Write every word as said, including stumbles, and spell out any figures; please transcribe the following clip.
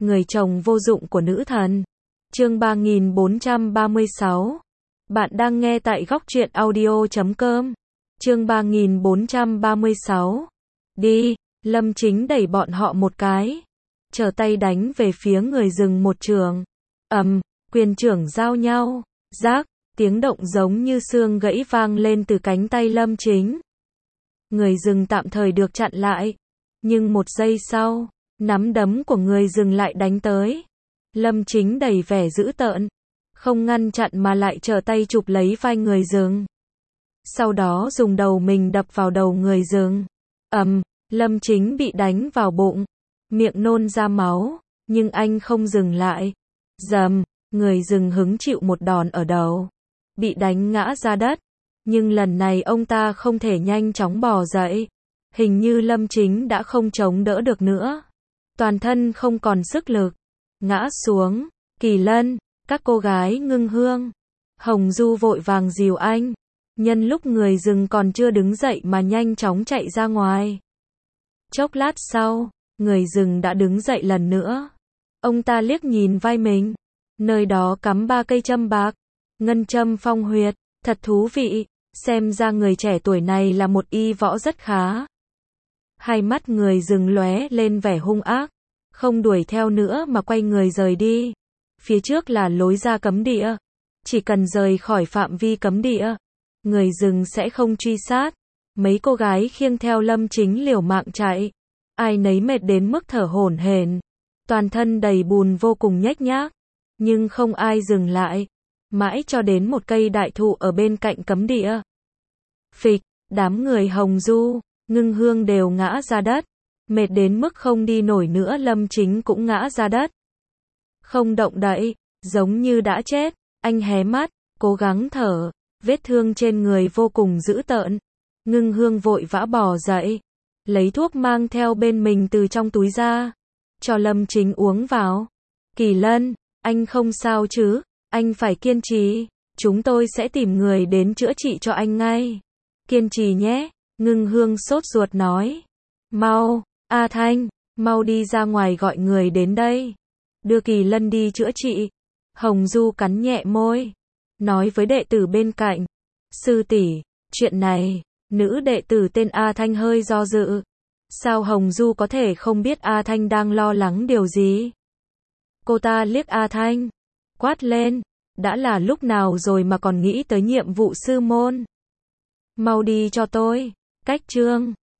người chồng vô dụng của nữ thần. Chương ba nghìn bốn trăm ba mươi sáu. Bạn đang nghe tại góc truyện audio chấm com. Chương ba nghìn bốn trăm ba mươi sáu. Đi, Lâm Chính đẩy bọn họ một cái, trở tay đánh về phía người rừng một trường. Ầm, quyền trưởng giao nhau, rác, tiếng động giống như xương gãy vang lên từ cánh tay Lâm Chính. Người rừng tạm thời được chặn lại, nhưng một giây sau, nắm đấm của người rừng lại đánh tới. Lâm Chính đầy vẻ dữ tợn, không ngăn chặn mà lại trở tay chụp lấy vai người rừng. Sau đó dùng đầu mình đập vào đầu người rừng. Ầm, Lâm Chính bị đánh vào bụng, miệng nôn ra máu, nhưng anh không dừng lại. Dầm, người rừng hứng chịu một đòn ở đầu, bị đánh ngã ra đất, nhưng lần này ông ta không thể nhanh chóng bò dậy. Hình như Lâm Chính đã không chống đỡ được nữa, toàn thân không còn sức lực, ngã xuống. Kỳ Lân, các cô gái Ngưng Hương, Hồng Du vội vàng dìu anh, nhân lúc người rừng còn chưa đứng dậy mà nhanh chóng chạy ra ngoài. Chốc lát sau, người rừng đã đứng dậy lần nữa. Ông ta liếc nhìn vai mình, nơi đó cắm ba cây châm bạc, ngân châm phong huyệt, thật thú vị, xem ra người trẻ tuổi này là một y võ rất khá. Hai mắt người rừng lóe lên vẻ hung ác, không đuổi theo nữa mà quay người rời đi. Phía trước là lối ra cấm địa, chỉ cần rời khỏi phạm vi cấm địa, người rừng sẽ không truy sát. Mấy cô gái khiêng theo Lâm Chính liều mạng chạy, ai nấy mệt đến mức thở hổn hển, toàn thân đầy bùn vô cùng nhếch nhác, nhưng không ai dừng lại, mãi cho đến một cây đại thụ ở bên cạnh cấm địa. Phịch, đám người Hồng Du, Ngưng Hương đều ngã ra đất, mệt đến mức không đi nổi nữa. Lâm Chính cũng ngã ra đất, không động đậy, giống như đã chết. Anh hé mắt, cố gắng thở, vết thương trên người vô cùng dữ tợn. Ngưng Hương vội vã bò dậy, lấy thuốc mang theo bên mình từ trong túi ra, cho Lâm Chính uống vào. Kỳ Lân, anh không sao chứ, anh phải kiên trì, chúng tôi sẽ tìm người đến chữa trị cho anh ngay. Kiên trì nhé, Ngưng Hương sốt ruột nói. Mau, A Thanh, mau đi ra ngoài gọi người đến đây, đưa Kỳ Lân đi chữa trị. Hồng Du cắn nhẹ môi, nói với đệ tử bên cạnh. Sư tỷ, chuyện này. Nữ đệ tử tên A Thanh hơi do dự. Sao Hồng Du có thể không biết A Thanh đang lo lắng điều gì? Cô ta liếc A Thanh, quát lên, đã là lúc nào rồi mà còn nghĩ tới nhiệm vụ sư môn? Mau đi cho tôi. Cách chương